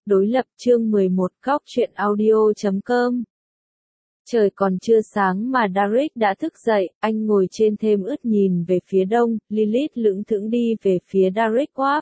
Đối lập chương 11 Góc truyện audio.com. Trời còn chưa sáng mà Derek đã thức dậy, anh ngồi trên thềm ướt nhìn về phía đông, Lilith lững thững đi về phía Derek quát.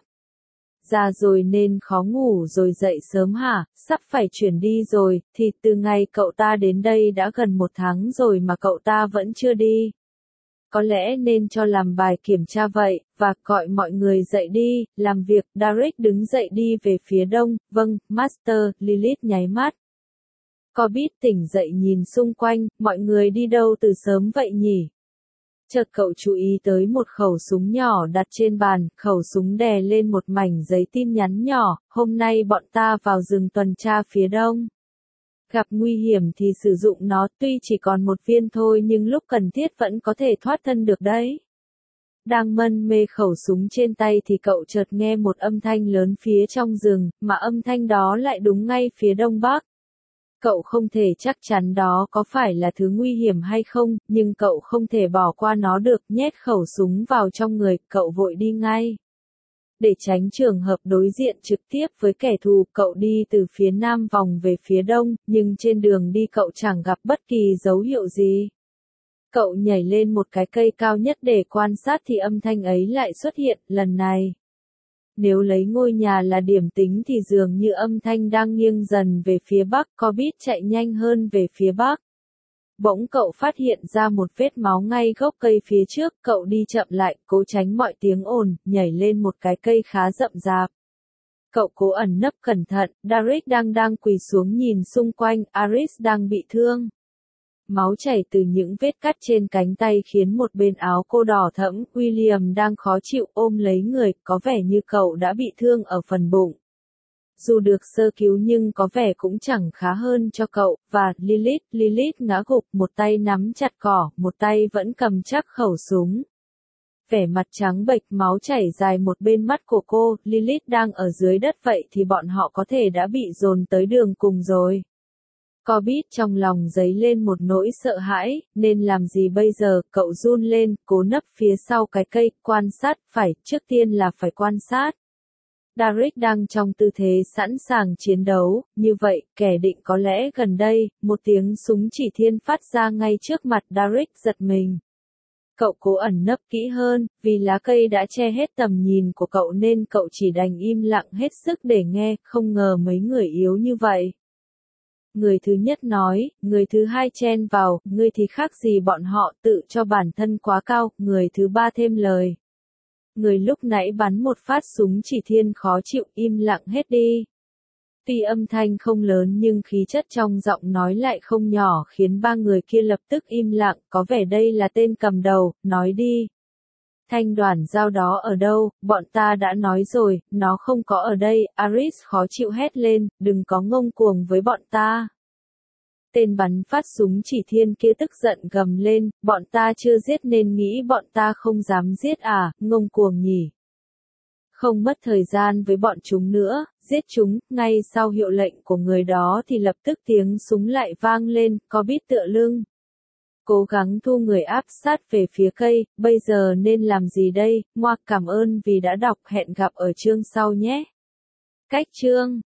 Già rồi nên khó ngủ rồi dậy sớm hả, sắp phải chuyển đi rồi, thì từ ngày cậu ta đến đây đã gần 1 tháng rồi mà cậu ta vẫn chưa đi. Có lẽ nên cho làm bài kiểm tra vậy, và gọi mọi người dậy đi, làm việc. Derek đứng dậy đi về phía đông. Vâng, Master, Lilith nháy mắt. Corbett tỉnh dậy nhìn xung quanh, mọi người đi đâu từ sớm vậy nhỉ? Chợt cậu chú ý tới một khẩu súng nhỏ đặt trên bàn, khẩu súng đè lên một mảnh giấy tin nhắn nhỏ, hôm nay bọn ta vào rừng tuần tra phía đông. Gặp nguy hiểm thì sử dụng nó, tuy chỉ còn một viên thôi nhưng lúc cần thiết vẫn có thể thoát thân được đấy. Đang mân mê khẩu súng trên tay thì cậu chợt nghe một âm thanh lớn phía trong rừng, mà âm thanh đó lại đúng ngay phía đông bắc. Cậu không thể chắc chắn đó có phải là thứ nguy hiểm hay không, nhưng cậu không thể bỏ qua nó được, nhét khẩu súng vào trong người, cậu vội đi ngay. Để tránh trường hợp đối diện trực tiếp với kẻ thù, cậu đi từ phía nam vòng về phía đông, nhưng trên đường đi cậu chẳng gặp bất kỳ dấu hiệu gì. Cậu nhảy lên một cái cây cao nhất để quan sát thì âm thanh ấy lại xuất hiện, lần này. Nếu lấy ngôi nhà là điểm tính thì dường như âm thanh đang nghiêng dần về phía bắc, Corbett chạy nhanh hơn về phía bắc. Bỗng cậu phát hiện ra một vết máu ngay gốc cây phía trước, cậu đi chậm lại, cố tránh mọi tiếng ồn, nhảy lên một cái cây khá rậm rạp. Cậu cố ẩn nấp cẩn thận, Derek đang quỳ xuống nhìn xung quanh, Aris đang bị thương. Máu chảy từ những vết cắt trên cánh tay khiến một bên áo cô đỏ thẫm, William đang khó chịu ôm lấy người, có vẻ như cậu đã bị thương ở phần bụng. Dù được sơ cứu nhưng có vẻ cũng chẳng khá hơn cho cậu, và Lilith ngã gục, một tay nắm chặt cỏ, một tay vẫn cầm chắc khẩu súng. Vẻ mặt trắng bệch, máu chảy dài một bên mắt của cô, Lilith đang ở dưới đất vậy thì bọn họ có thể đã bị dồn tới đường cùng rồi. Corbett trong lòng dấy lên một nỗi sợ hãi, nên làm gì bây giờ, cậu run lên, cố nấp phía sau cái cây, quan sát, trước tiên là phải quan sát. Derek đang trong tư thế sẵn sàng chiến đấu, như vậy, kẻ định có lẽ gần đây, một tiếng súng chỉ thiên phát ra ngay trước mặt Derek, giật mình. Cậu cố ẩn nấp kỹ hơn, vì lá cây đã che hết tầm nhìn của cậu nên cậu chỉ đành im lặng hết sức để nghe, không ngờ mấy người yếu như vậy. Người thứ nhất nói, người thứ hai chen vào, ngươi thì khác gì bọn họ, tự cho bản thân quá cao, người thứ ba thêm lời. Người lúc nãy bắn một phát súng chỉ thiên khó chịu, im lặng hết đi. Tuy âm thanh không lớn nhưng khí chất trong giọng nói lại không nhỏ khiến ba người kia lập tức im lặng, có vẻ đây là tên cầm đầu, nói đi. Thanh đoàn dao đó ở đâu, bọn ta đã nói rồi, nó không có ở đây, Aris khó chịu hét lên, đừng có ngông cuồng với bọn ta. Tên bắn phát súng chỉ thiên kia tức giận gầm lên, bọn ta chưa giết nên nghĩ bọn ta không dám giết à, ngông cuồng nhỉ. Không mất thời gian với bọn chúng nữa, giết chúng, ngay sau hiệu lệnh của người đó thì lập tức tiếng súng lại vang lên, Corbett tựa lưng. Cố gắng thu người áp sát về phía cây, bây giờ nên làm gì đây, ngoặc cảm ơn vì đã đọc, hẹn gặp ở chương sau nhé. Cách chương